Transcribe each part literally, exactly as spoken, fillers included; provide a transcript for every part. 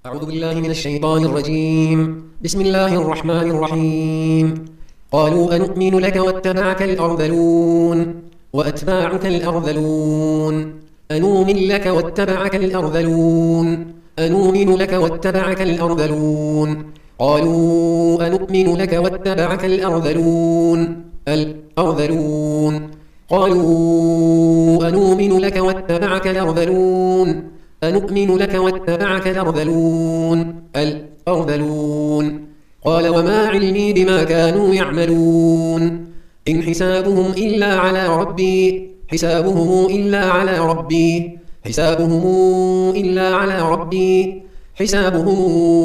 أعوذ بالله من الشيطان الرجيم. بسم الله الرحمن الرحيم. قالوا أنؤمن لك واتبعك الأرذلون وأتباعك الأرذلون أنؤمن لك واتبعك الأرذلون أنؤمن لك واتبعك الأرذلون قالوا أنؤمن لك واتبعك الأرذلون الأرذلون قالوا أنؤمن لك واتبعك الأرذلون أنؤمن لك واتبعك الأرذلون الأرذلون قال وما علمي بما كانوا يعملون إن حسابهم إلا على ربي حسابهم إلا على ربي حسابهم إلا على ربي حسابهم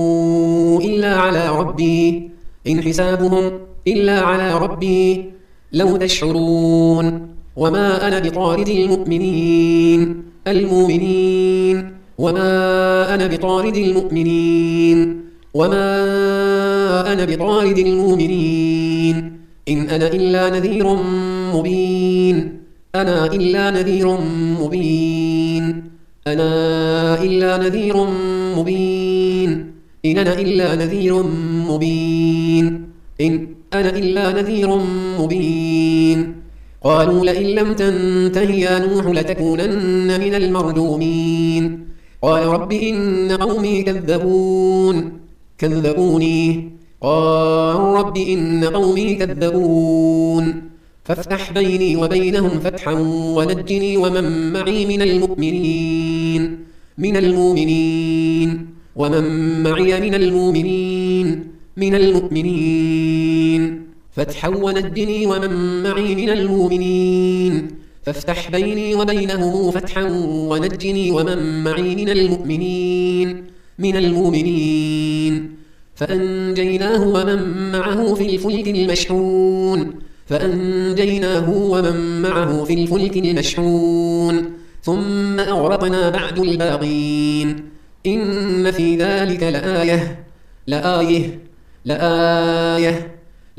إلا على ربي إن حسابهم إلا على ربي لو تشعرون وما أنا بطارد المؤمنين المؤمنين وما أنا بطارد المؤمنين وما أنا بطارد المؤمنين إن أنا إلا نذير مبين أنا إلا نذير مبين أنا إلا نذير مبين إن أنا إلا نذير مبين إن أنا إلا نذير مبين قالوا لئن لم تنته يا نوح لتكونن من المرجومين قال رب إن قومي كذبون كذبوني قال رب إن قومي كذبون فافتح بيني وبينهم فتحا ونجني ومن معي من المؤمنين من المؤمنين ومن معي من المؤمنين من المؤمنين فتحا ونجني ومن معي من المؤمنين فافتح بيني وبينهم فتحا ونجني ومن معي من المؤمنين من المؤمنين فأنجيناه ومن معه في الفلك المشحون فأنجيناه ومن معه في الفلك المشحون ثم أغرقنا بعد الباقين إن في ذلك لآية لآية لآية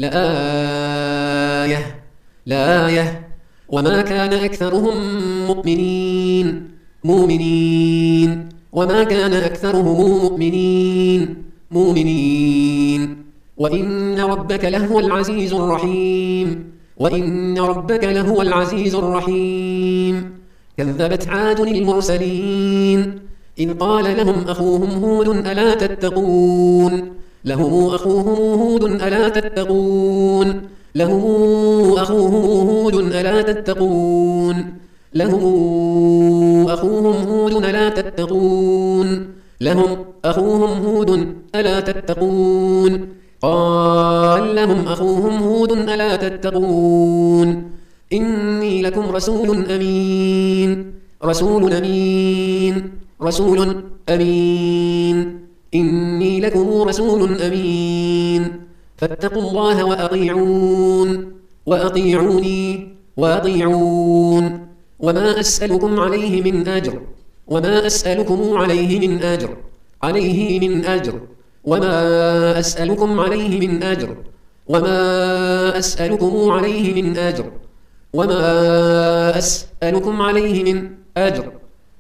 لآية لآية وما كان أكثرهم مؤمنين مؤمنين وما كان أكثرهم مؤمنين مؤمنين وإن ربك لهو العزيز الرحيم وإن ربك لهو العزيز الرحيم كذبت عاد المرسلين إذ قال لهم أخوهم هود ألا تتقون لهم أخوهم هود ألا تتقون لهم أخوهم هود ألا تتقون لهم أخوهم هود ألا تتقون لهم أخوهم هود ألا تتقون قال لهم أخوهم هود ألا تتقون إني لكم رسول أمين رسول أمين رسول أمين إني لكم رسول أمين فاتقوا الله وأطيعون وأطيعوني وأطيعون وما أسألكم عليه من أجر وما أسألكم عليه من أجر عليه من أجر وما أسألكم عليه من أجر وما أسألكم عليه من أجر وما أسألكم عليه من أجر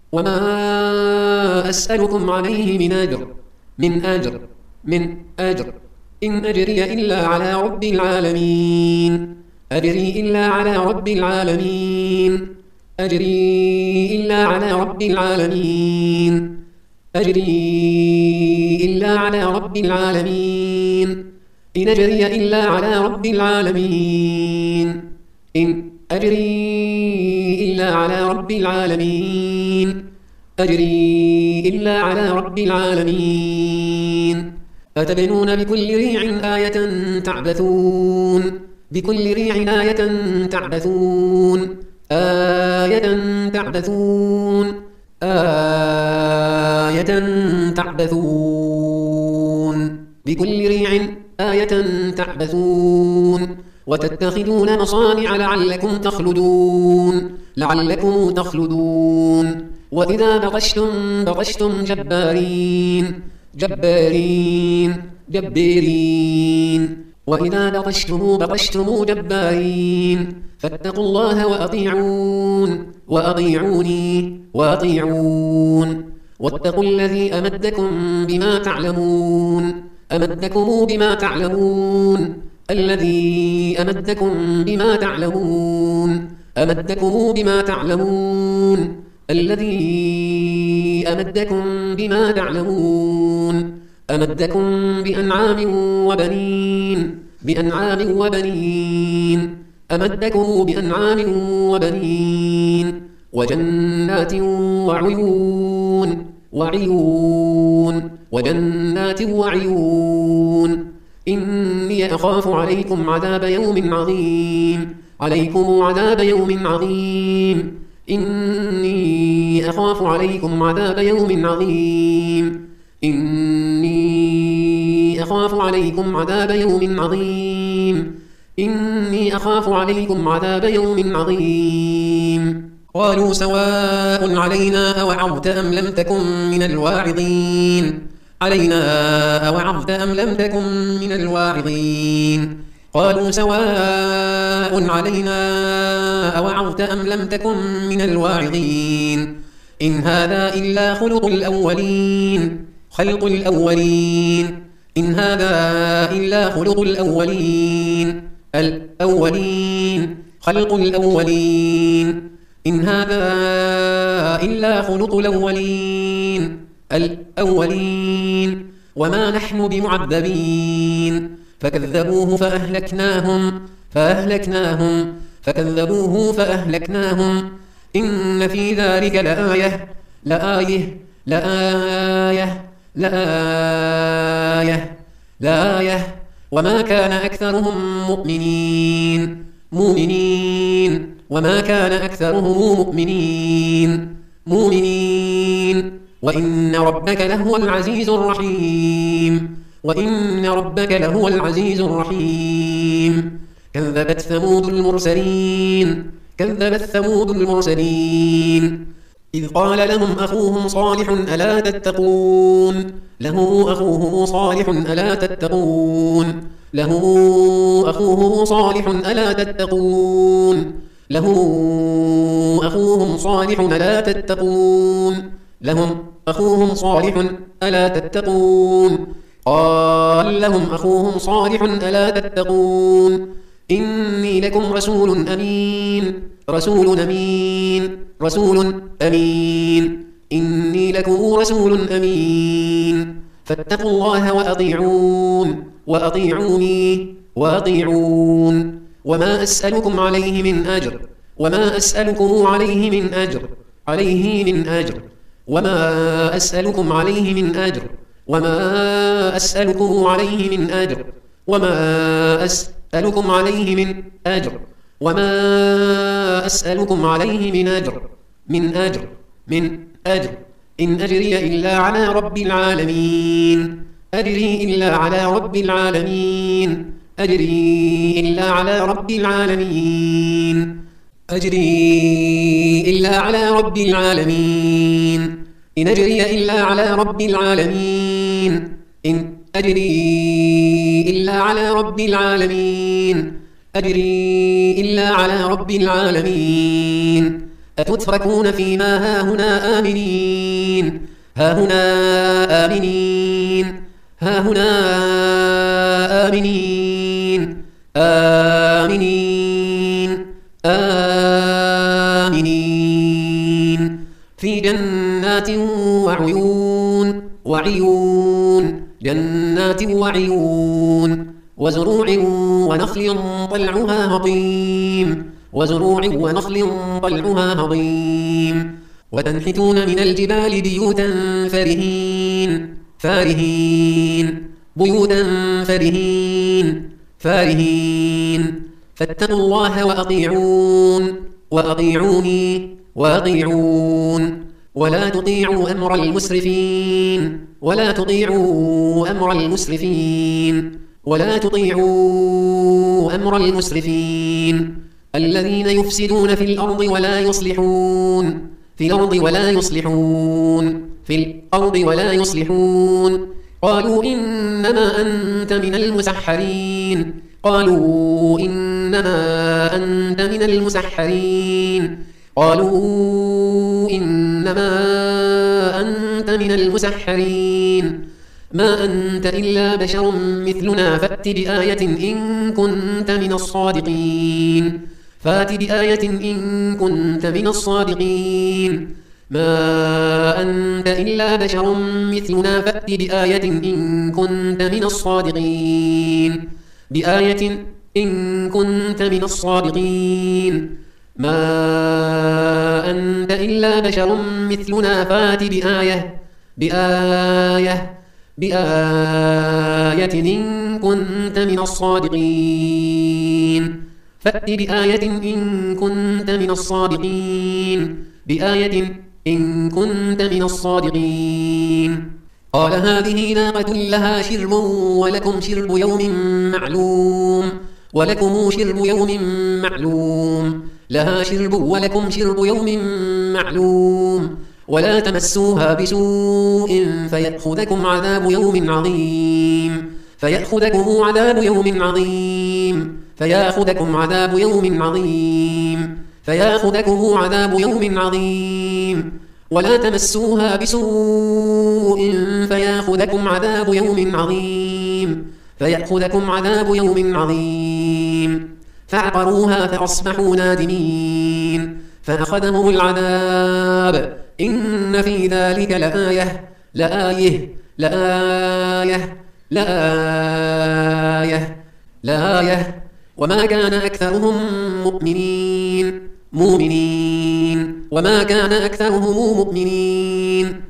وما أسألكم عليه من أجر من أجر من أجر إن أجري إلا على رب العالمين أجري إلا على رب العالمين أجري إلا على رب العالمين أجري إلا على رب العالمين إن أجري إلا على رب العالمين إن أجري إلا على رب العالمين أجري إلا على رب العالمين أتبنون بكل ريع آية تعبثون بكل ريع آية تعبثون آية تعبثون آية تعبثون بكل ريع آية تعبثون وتتخذون مصانع لعلكم تخلدون لعلكم تخلدون وإذا بطشتم بطشتم جبارين جبارين جبارين وإذا بطشتم بطشتم جبارين فاتقوا الله وأطيعون وأطيعوني وأطيعون واتقوا الذي أمدكم بما تعلمون أمدكم بما تعلمون الذي أمدكم بما تعلمون أمدكم بما تعلمون الذي أمدكم بما تعلمون أمدكم بأنعام وبنين بأنعام وبنين أمدكم بأنعام وبنين وجنات وعيون وعيون وجنات وعيون إني أخاف عليكم عذاب يوم عظيم عليكم عذاب يوم عظيم إني أخاف عليكم عذاب يوم عظيم إني أخاف عليكم عذاب يوم عظيم إني أخاف عليكم عذاب يوم عظيم قالوا سواء علينا أوعظت أم لم تكن من الواعظين علينا أوعظت أم لم تكن من الواعظين قالوا سواء علينا أوعظت أم لم تكن من الواعظين إن هذا إلا خلق الأولين خلق الأولين إن هذا إلا خلق الأولين الأولين خلق الأولين إن هذا إلا خلق الأولين الأولين وما نحن بمعذبين فكذبوه فأهلكناهم فأهلكناهم فكذبوه فأهلكناهم إن في ذلك لآية لآية لآية لآية لآية وما كان أكثرهم مؤمنين مؤمنين وما كان أكثرهم مؤمنين مؤمنين وإن ربك لهو العزيز الرحيم وإن ربك لهو العزيز الرحيم كذبت ثمود المرسلين كذبت ثمود المرسلين إذ قال لهم أخوهم صالح ألا تتقون له أخوه صالح ألا تتقون له أخوه صالح ألا تتقون له أخوهم صالح ألا تتقون لهم أخوهم صالح ألا تتقون قال لهم أخوهم صالح ألا تتقون إني لكم رسول أمين رسول أمين رسول أمين إني لكم رسول أمين فاتقوا الله وأطيعون وأطيعوني وأطيعون وما أسألكم عليه من أجر وما أسألكم عليه من أجر عليه من أجر وما أسألكم عليه من أجر وما أسألكم عليه من أجر وما أسألكم عليه من أجر وما أسألكم عليه من أجر من أجر من أجر إن أجري إلا على رب العالمين أجري إلا على رب العالمين أجري إلا على رب العالمين أجري إلا على رب العالمين إن أجري إلا على رب العالمين إن أجري إلا على رب العالمين أجري إلا على رب العالمين أتتركون فيما هاهنا آمنين هاهنا آمنين هاهنا آمنين آمنين آمنين في جنات وعيون وعيون جنات وعيون وزروع ونخل طلعها هضيم وزروع ونخل طلعها هضيم وتنحتون من الجبال بيوتا فارهين فارهين بيوتا فارهين فارهين فاتقوا الله وأطيعون وأطيعوني وأطيعون ولا تطيعوا أمر المسرفين ولا تطيعوا أمر المسرفين ولا تطيعوا أمر المسرفين الذين يفسدون في الأرض ولا يصلحون في الأرض ولا يصلحون في الأرض ولا يصلحون قالوا إنما أنت من المسحرين قالوا إنما أنت من المسحرين قالوا إن إنما أنت من المسحرين ما أنت إلا بشر مثلنا فأت بآية إن كنت من الصادقين فأت بآية إن كنت من الصادقين ما أنت إلا بشر مثلنا فأت بآية إن كنت من الصادقين بآية إن كنت من الصادقين ما أنت إلا بشر مثلنا فأت بآية بآية بآية إن كنت من الصادقين فأت بآية إن كنت من الصادقين بآية إن كنت من الصادقين قال هذه ناقة لها شرب ولكم شرب يوم معلوم ولكم شرب يوم معلوم لها شرب ولكم شرب يوم معلوم ولا تمسوها بسوء فيأخذكم عذاب يوم عظيم فيأخذكم عذاب يوم عظيم فيأخذكم عذاب يوم عظيم فيأخذكم عذاب يوم عظيم ولا تمسوها بسوء فيأخذكم عذاب يوم عظيم فيأخذكم عذاب يوم عظيم فعقروها فأصبحوا نادمين فأخذهم العذاب إن في ذلك لآية لآية لآية لآية لآية وما كان أكثرهم مؤمنين مؤمنين وما كان أكثرهم مؤمنين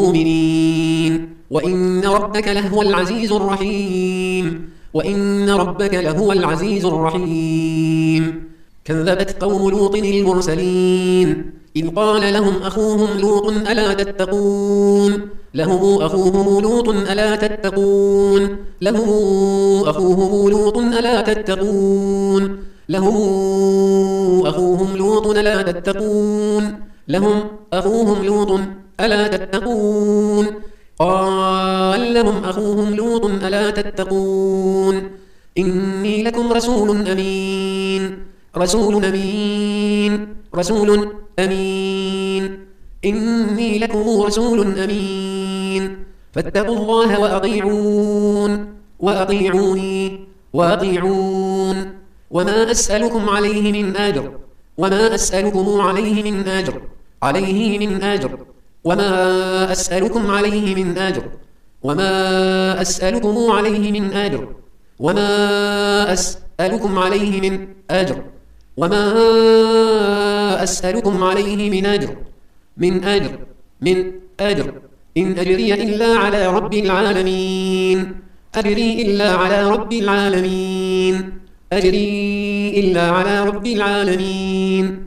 مؤمنين وإن ربك لهو العزيز الرحيم وإن ربك لهو العزيز الرحيم كذبت قوم لوط المرسلين إذ قال لهم أخوهم لوط ألا تتقون لهم أخوهم لوط ألا تتقون لهم أخوهم لوط ألا تتقون لهم أخوهم لوط ألا تتقون لهم أخوهم لوط ألا تتقون قال لهم أخوهم لوط ألا تتقون إني لكم رسول أمين رسول أمين رسول أمين إني لكم رسول أمين فاتقوا الله وأطيعون وأطيعوني وأطيعون وما أسألكم عليه من أجر وما أسألكم عليه من أجر عليه من أجر وما أسألكم عليه من أجر وما أسألكم عليه من أجر وما أسألكم عليه من أجر وما أسألكم عليه من أجر من أجر من أجر إن أجري إلا على رب العالمين أجري إلا على رب العالمين أجري إلا على رب العالمين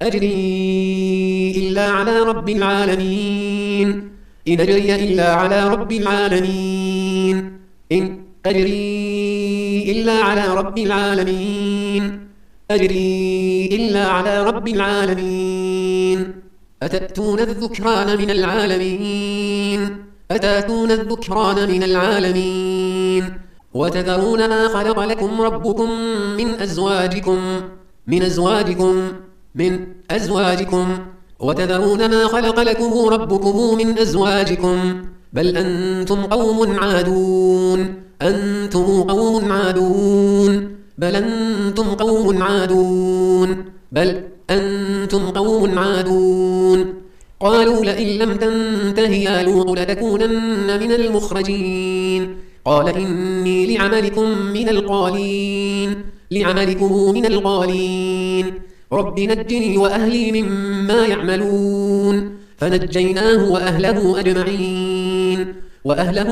أجري إلا على رب العالمين إن أجري إلا على رب العالمين إن أجري إلا على رب العالمين أجري إلا على رب العالمين أتأتون الذكران من العالمين أتأتون الذكران من العالمين وتذرون ما خلق لكم ربكم من أزواجكم من أزواجكم من أزواجكم وتذرون ما خلق لكم ربكم من أزواجكم بل أنتم قوم عادون أنتم قوم عادون بل أنتم قوم عادون بل أنتم قوم عادون قالوا لئن لم تنته يا لوط لتكونن من المخرجين قال إني لعملكم من القالين لعملكم من القالين رب نجني وأهلي مما يعملون فنجيناه وأهله أجمعين وأهله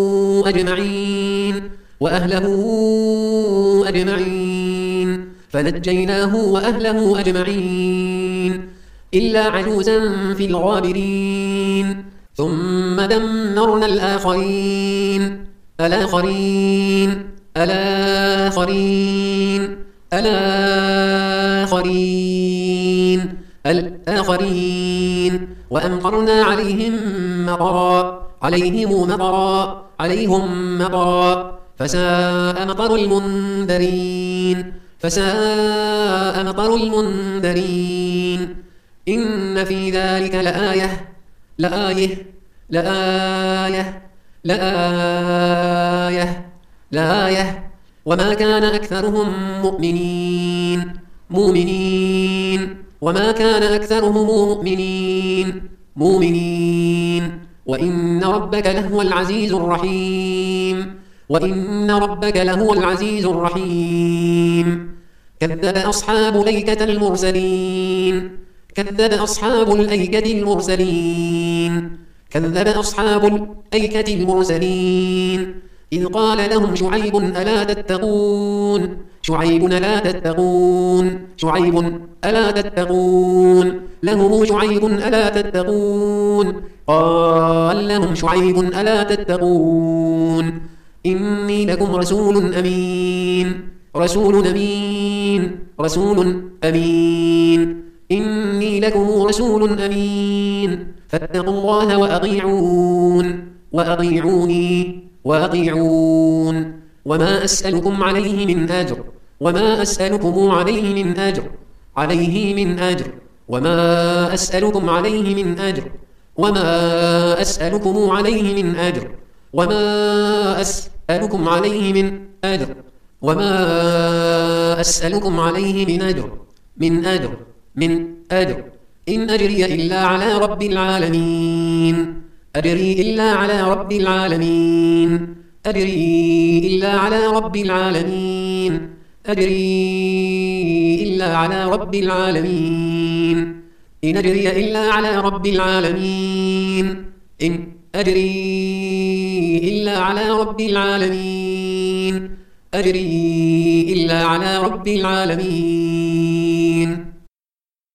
أجمعين وأهله أجمعين فنجيناه وأهله أجمعين إلا عجوزا في الغابرين ثم دمرنا الآخرين الآخرين الآخرين الآخرين الآخرين وأمطرنا عليهم مطرا عليهم مطرا عليهم مطرا فساء مطر المنذرين فساء مطر المنذرين إن في ذلك لآية لآية لآية لآية لآية وما كان أكثرهم مؤمنين مؤمنين وما كان أكثرهم مؤمنين مؤمنين وإن ربك لهو العزيز الرحيم وإن ربك لهو العزيز الرحيم كذب أصحاب الأيكة المرسلين كذب أصحاب الأيكة المرسلين كذب أصحاب الأيكة المرسلين إذ قال لهم شعيب ألا تتقون شعيب ألا تتقون شعيب ألا تتقون لهم شعيب ألا تتقون قال لهم شعيب ألا تتقون إني لكم رسول أمين رسول أمين رسول أمين إني لكم رسول أمين فاتقوا الله وأطيعون وأطيعوني وأطيعون وما أسألكم عليه من أجر وما أسألكم عليه من أجر عليه من أجر وما أسألكم عليه من أجر وما أسألكم عليه من أجر وما أسألكم عليه من أجر وما أسألكم عليه من أجر من أجر من أجر إن أجري إلا على رب العالمين أجري إلا على رب العالمين أجري إلا على رب العالمين أجري إلا على رب العالمين إن أجري إلا على رب العالمين إن أجري إلا على رب العالمين أجري إلا على رب العالمين